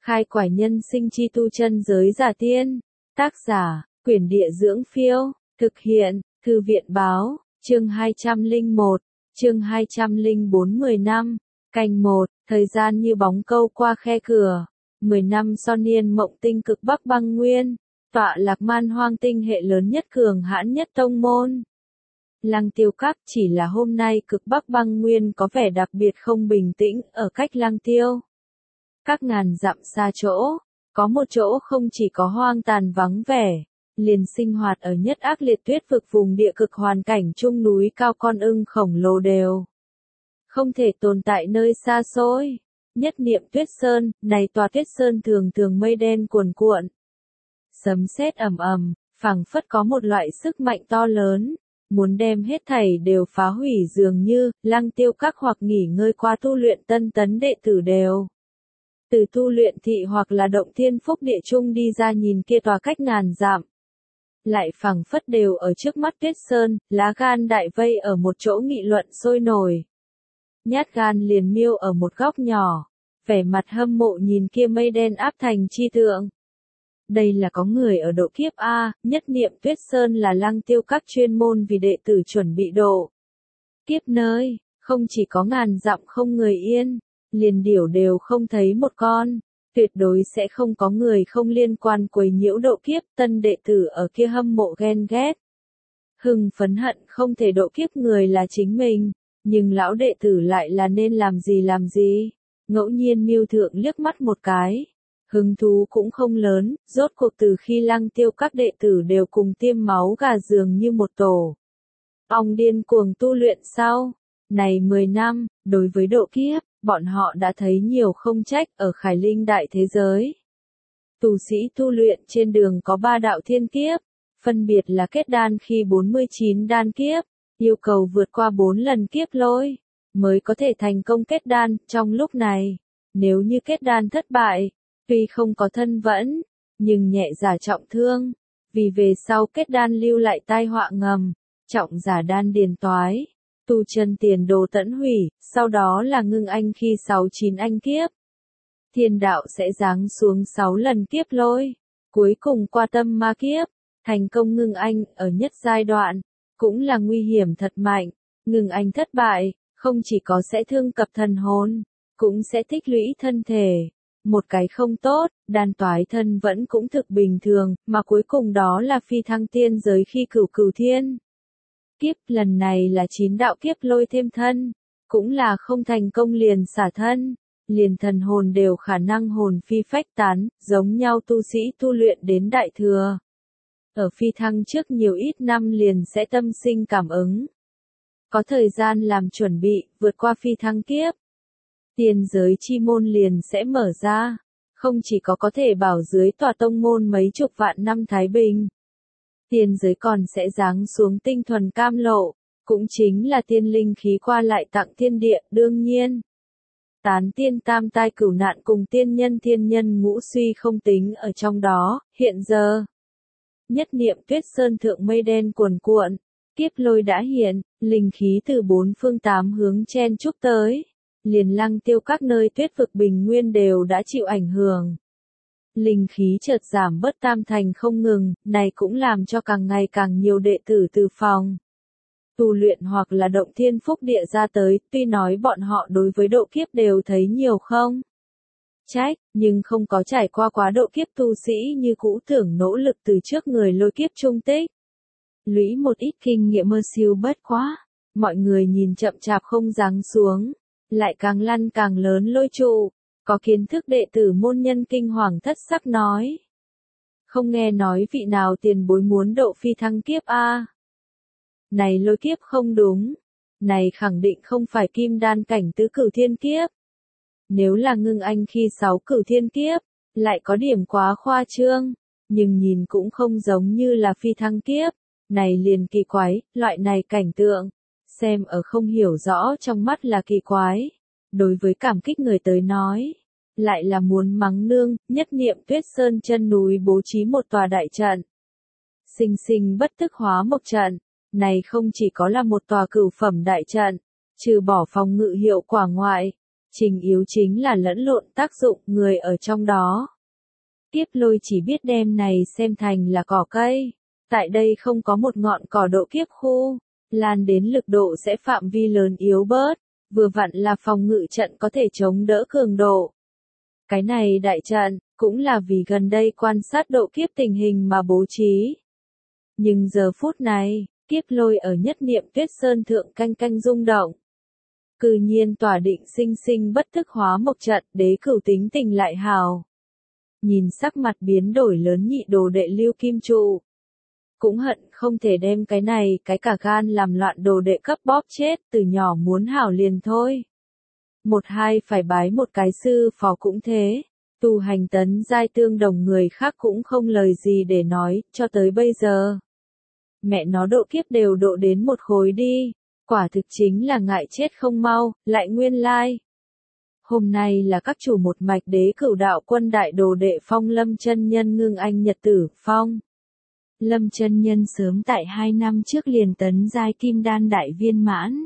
Khai quải nhân sinh chi tu chân giới giả tiên. Tác giả, Quyển Địa Dưỡng Phiêu. Thực hiện, Thư viện Báo. Chương 201, chương 204 10 năm. Canh 1, thời gian như bóng câu qua khe cửa. 10 năm so niên mộng tinh cực Bắc băng nguyên. Tọa lạc man hoang tinh hệ lớn nhất cường hãn nhất tông môn. Lăng Tiêu Các chỉ là hôm nay cực Bắc băng nguyên có vẻ đặc biệt không bình tĩnh ở cách Lăng Tiêu. Các ngàn dặm xa chỗ, có một chỗ không chỉ có hoang tàn vắng vẻ, liền sinh hoạt ở nhất ác liệt tuyết vực vùng địa cực hoàn cảnh chung núi cao con ưng khổng lồ đều. Không thể tồn tại nơi xa xôi. Nhất niệm tuyết sơn, này tòa tuyết sơn thường thường mây đen cuồn cuộn. Sấm sét ầm ầm, phảng phất có một loại sức mạnh to lớn, muốn đem hết thảy đều phá hủy dường như, Lăng Tiêu Các hoặc nghỉ ngơi qua tu luyện tân tấn đệ tử đều. Từ tu luyện thị hoặc là động thiên phúc địa chung đi ra nhìn kia tòa cách ngàn dặm. Lại phảng phất đều ở trước mắt tuyết sơn, lá gan đại vây ở một chỗ nghị luận sôi nổi. Nhát gan liền miêu ở một góc nhỏ, vẻ mặt hâm mộ nhìn kia mây đen áp thành chi tượng. Đây là có người ở độ kiếp A, nhất niệm tuyết sơn là Lăng Tiêu Các chuyên môn vì đệ tử chuẩn bị độ kiếp nơi, không chỉ có ngàn dặm không người yên, liền điểu đều không thấy một con, tuyệt đối sẽ không có người không liên quan quấy nhiễu độ kiếp, tân đệ tử ở kia hâm mộ ghen ghét. Hưng phấn hận không thể độ kiếp người là chính mình, nhưng lão đệ tử lại là nên làm gì, ngẫu nhiên miêu thượng liếc mắt một cái. Hứng thú cũng không lớn, rốt cuộc từ khi Lăng Tiêu Các đệ tử đều cùng tiêm máu gà dường như một tổ. Ong điên cuồng tu luyện sau. Này 10 năm, đối với độ kiếp, bọn họ đã thấy nhiều không trách ở Khải Linh đại thế giới. Tu sĩ tu luyện trên đường có 3 đạo thiên kiếp, phân biệt là kết đan khi 49 đan kiếp, yêu cầu vượt qua 4 lần kiếp lôi, mới có thể thành công kết đan. Trong lúc này, nếu như kết đan thất bại, tuy không có thân vẫn, nhưng nhẹ giả trọng thương, vì về sau kết đan lưu lại tai họa ngầm, trọng giả đan điền toái, tu chân tiền đồ tẫn hủy, sau đó là ngưng anh khi 69 anh kiếp. Thiên đạo sẽ giáng xuống 6 lần kiếp lôi, cuối cùng qua tâm ma kiếp, thành công ngưng anh ở nhất giai đoạn, cũng là nguy hiểm thật mạnh, ngưng anh thất bại, không chỉ có sẽ thương cập thần hồn, cũng sẽ tích lũy thân thể. Một cái không tốt, đan toái thân vẫn cũng thực bình thường, mà cuối cùng đó là phi thăng tiên giới khi cửu thiên kiếp, lần này là 9 đạo kiếp lôi thêm thân, cũng là không thành công liền xả thân, liền thần hồn đều khả năng hồn phi phách tán, giống nhau tu sĩ tu luyện đến đại thừa. Ở phi thăng trước nhiều ít năm liền sẽ tâm sinh cảm ứng. Có thời gian làm chuẩn bị, vượt qua phi thăng kiếp. Tiên giới chi môn liền sẽ mở ra, không chỉ có thể bảo dưới tòa tông môn mấy chục vạn năm thái bình. Tiên giới còn sẽ giáng xuống tinh thuần cam lộ, cũng chính là tiên linh khí qua lại tặng thiên địa, đương nhiên. Tán tiên tam tai cửu nạn cùng tiên nhân thiên nhân ngũ suy không tính ở trong đó, hiện giờ. Nhất niệm tuyết sơn thượng mây đen cuồn cuộn, kiếp lôi đã hiện, linh khí từ 4 phương 8 hướng chen chúc tới. Liền Lăng Tiêu Các nơi tuyết vực bình nguyên đều đã chịu ảnh hưởng. Linh khí chợt giảm bớt tam thành không ngừng, này cũng làm cho càng ngày càng nhiều đệ tử từ phòng tu luyện hoặc là động thiên phúc địa ra tới, tuy nói bọn họ đối với độ kiếp đều thấy nhiều không trách, nhưng không có trải qua quá độ kiếp tu sĩ như cũ tưởng nỗ lực từ trước người lôi kiếp trung tích. Lũy một ít kinh nghiệm mơ siêu bất quá, mọi người nhìn chậm chạp không giáng xuống. Lại càng lăn càng lớn lôi trụ, có kiến thức đệ tử môn nhân kinh hoàng thất sắc nói. Không nghe nói vị nào tiền bối muốn độ phi thăng kiếp a? Này lôi kiếp không đúng, này khẳng định không phải kim đan cảnh tứ cửu thiên kiếp. Nếu là ngưng anh khi 6 cửu thiên kiếp, lại có điểm quá khoa trương, nhưng nhìn cũng không giống như là phi thăng kiếp, này liền kỳ quái, loại này cảnh tượng. Xem ở không hiểu rõ trong mắt là kỳ quái, đối với cảm kích người tới nói, lại là muốn mắng nương. Nhất niệm tuyết sơn chân núi bố trí một tòa đại trận. Sinh sinh bất tức hóa một trận, này không chỉ có là một tòa cửu phẩm đại trận, trừ bỏ phòng ngự hiệu quả ngoại, Trình yếu chính là lẫn lộn tác dụng người ở trong đó. Kiếp Lôi chỉ biết đem này xem thành là cỏ cây. Tại đây không có một ngọn cỏ độ kiếp khu, lan đến lực độ sẽ phạm vi lớn yếu bớt, vừa vặn là phòng ngự trận có thể chống đỡ cường độ. Cái này đại trận, cũng là vì gần đây quan sát độ kiếp tình hình mà bố trí. Nhưng giờ phút này, Kiếp Lôi ở nhất niệm Tuyết Sơn thượng canh canh rung động. Cư nhiên tỏa định sinh sinh bất thức hóa mộc trận, đế cửu tính tình lại hào. Nhìn sắc mặt biến đổi lớn nhị đồ đệ Lưu Kim Trụ. Cũng hận không thể đem cái này cái cả gan làm loạn đồ đệ cấp bóp chết, từ nhỏ muốn hảo liền thôi. Một hai phải bái một cái sư phó cũng thế, tu hành tấn giai tương đồng người khác cũng không lời gì để nói, cho tới bây giờ. Mẹ nó độ kiếp đều độ đến một khối đi, quả thực chính là ngại chết không mau, lại nguyên lai. Hôm nay là các chủ một mạch đế cửu đạo quân đại đồ đệ Phong Lâm chân nhân ngưng anh nhật tử, Phong. Lâm chân nhân sớm tại 2 năm trước liền tấn giai kim đan đại viên mãn.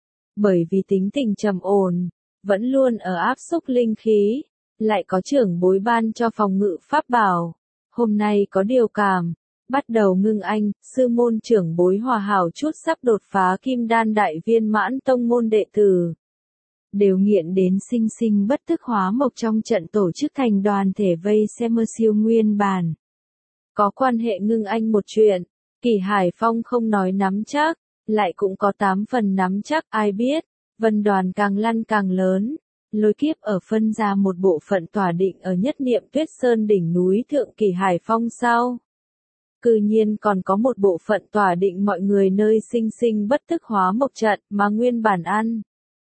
Bởi vì tính tình trầm ổn, vẫn luôn ở áp xúc linh khí, lại có trưởng bối ban cho phòng ngự pháp bảo. Hôm nay có điều cảm, bắt đầu ngưng anh, sư môn trưởng bối hòa hảo chút sắp đột phá kim đan đại viên mãn tông môn đệ tử. Đều nghiện đến sinh sinh bất thức hóa mộc trong trận tổ chức thành đoàn thể vây xem siêu nguyên bản. Có quan hệ ngưng anh một chuyện, Kỳ Hải Phong không nói nắm chắc, lại cũng có 8 phần nắm chắc ai biết, vân đoàn càng lăn càng lớn, Lôi Kiếp ở phân ra một bộ phận tỏa định ở nhất niệm Tuyết Sơn đỉnh núi thượng Kỳ Hải Phong sau. Cư nhiên còn có một bộ phận tỏa định mọi người nơi sinh sinh bất thức hóa mộc trận mà nguyên bản ăn.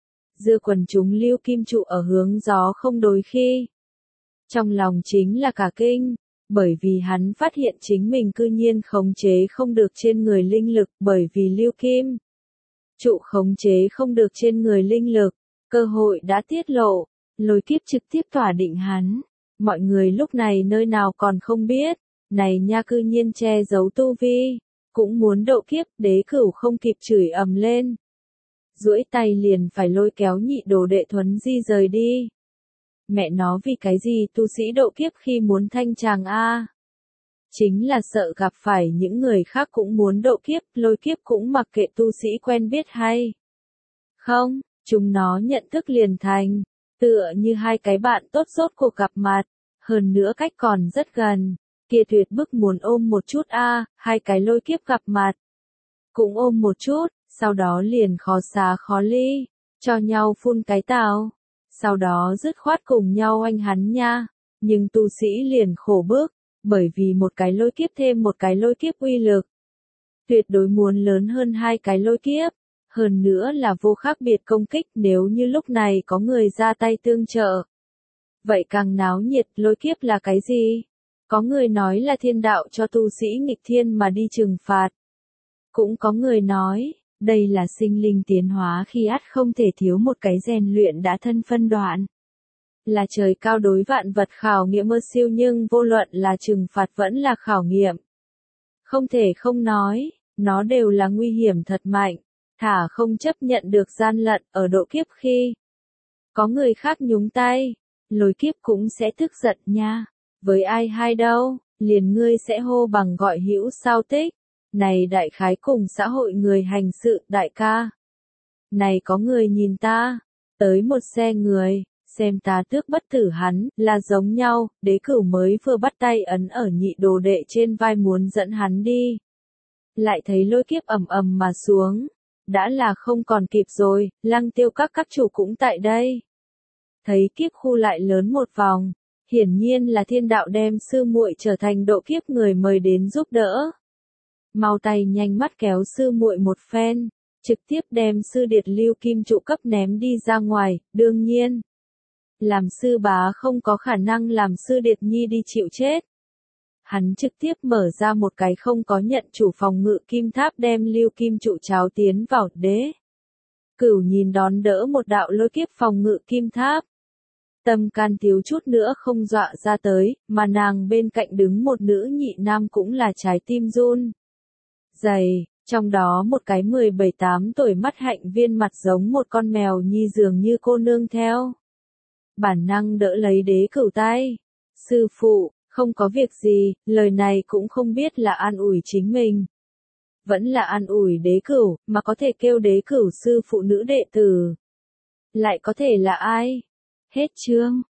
Dư quần chúng Lưu Kim Trụ ở hướng gió không đối khi. Trong lòng chính là cả kinh, bởi vì hắn phát hiện chính mình cư nhiên khống chế không được trên người linh lực bởi vì Lưu Kim Trụ khống chế không được trên người linh lực, cơ hội đã tiết lộ, Lôi Kiếp trực tiếp tỏa định hắn. Mọi người lúc này nơi nào còn không biết, này nha cư nhiên che giấu tu vi, cũng muốn độ kiếp, đế cửu không kịp chửi ầm lên. Duỗi tay liền phải lôi kéo nhị đồ đệ Thuấn Di rời đi. Mẹ nó vì cái gì tu sĩ độ kiếp khi muốn thanh tràng a? Chính là sợ gặp phải những người khác cũng muốn độ kiếp, Lôi Kiếp cũng mặc kệ tu sĩ quen biết hay. Không, chúng nó nhận thức liền thành, tựa như hai cái bạn tốt rốt cuộc gặp mặt, hơn nữa cách còn rất gần, kia tuyệt bức muốn ôm một chút a, hai cái Lôi Kiếp gặp mặt. Cũng ôm một chút, sau đó liền khó xá khó ly, cho nhau phun cái tào, sau đó dứt khoát cùng nhau anh hắn nha, nhưng tu sĩ liền khổ bức, bởi vì một cái Lôi Kiếp thêm một cái Lôi Kiếp uy lực. Tuyệt đối muốn lớn hơn hai cái Lôi Kiếp, hơn nữa là vô khác biệt công kích nếu như lúc này có người ra tay tương trợ. Vậy càng náo nhiệt, Lôi Kiếp là cái gì? Có người nói là thiên đạo cho tu sĩ nghịch thiên mà đi trừng phạt. Cũng có người nói, đây là sinh linh tiến hóa khi ắt không thể thiếu một cái rèn luyện đã thân phân đoạn. Là trời cao đối vạn vật khảo nghiệm mơ siêu nhưng vô luận là trừng phạt vẫn là khảo nghiệm. Không thể không nói, nó đều là nguy hiểm thật mạnh, thả không chấp nhận được gian lận ở độ kiếp khi. Có người khác nhúng tay, Lôi Kiếp cũng sẽ tức giận nha. Với ai hay đâu, liền ngươi sẽ hô bằng gọi hữu sao tích. Này đại khái cùng xã hội người hành sự đại ca. Này có người nhìn ta, tới một xe người, xem ta tước bất tử hắn, là giống nhau, đế cửu mới vừa bắt tay ấn ở nhị đồ đệ trên vai muốn dẫn hắn đi. Lại thấy Lôi Kiếp ầm ầm mà xuống, đã là không còn kịp rồi, Lăng Tiêu các chủ cũng tại đây. Thấy kiếp khu lại lớn một vòng, hiển nhiên là thiên đạo đem sư muội trở thành độ kiếp người mời đến giúp đỡ. Mau tay nhanh mắt kéo sư muội một phen, trực tiếp đem sư điệt Lưu Kim Trụ cấp ném đi ra ngoài, đương nhiên. Làm sư bá không có khả năng làm sư điệt nhi đi chịu chết. Hắn trực tiếp mở ra một cái không có nhận chủ phòng ngự kim tháp đem Lưu Kim Trụ cháo tiến vào đế. Cửu nhìn đón đỡ một đạo Lôi Kiếp phòng ngự kim tháp. Tâm can thiếu chút nữa không dọa ra tới, mà nàng bên cạnh đứng một nữ nhị nam cũng là trái tim run. Dày, trong đó một cái 17-8 tuổi mắt hạnh viên mặt giống một con mèo nhi dường như cô nương theo. bản năng đỡ lấy đế cửu tay. Sư phụ, không có việc gì, lời này cũng không biết là an ủi chính mình. Vẫn là an ủi đế cửu, mà có thể kêu đế cửu sư phụ nữ đệ tử. Lại có thể là ai? Hết chương.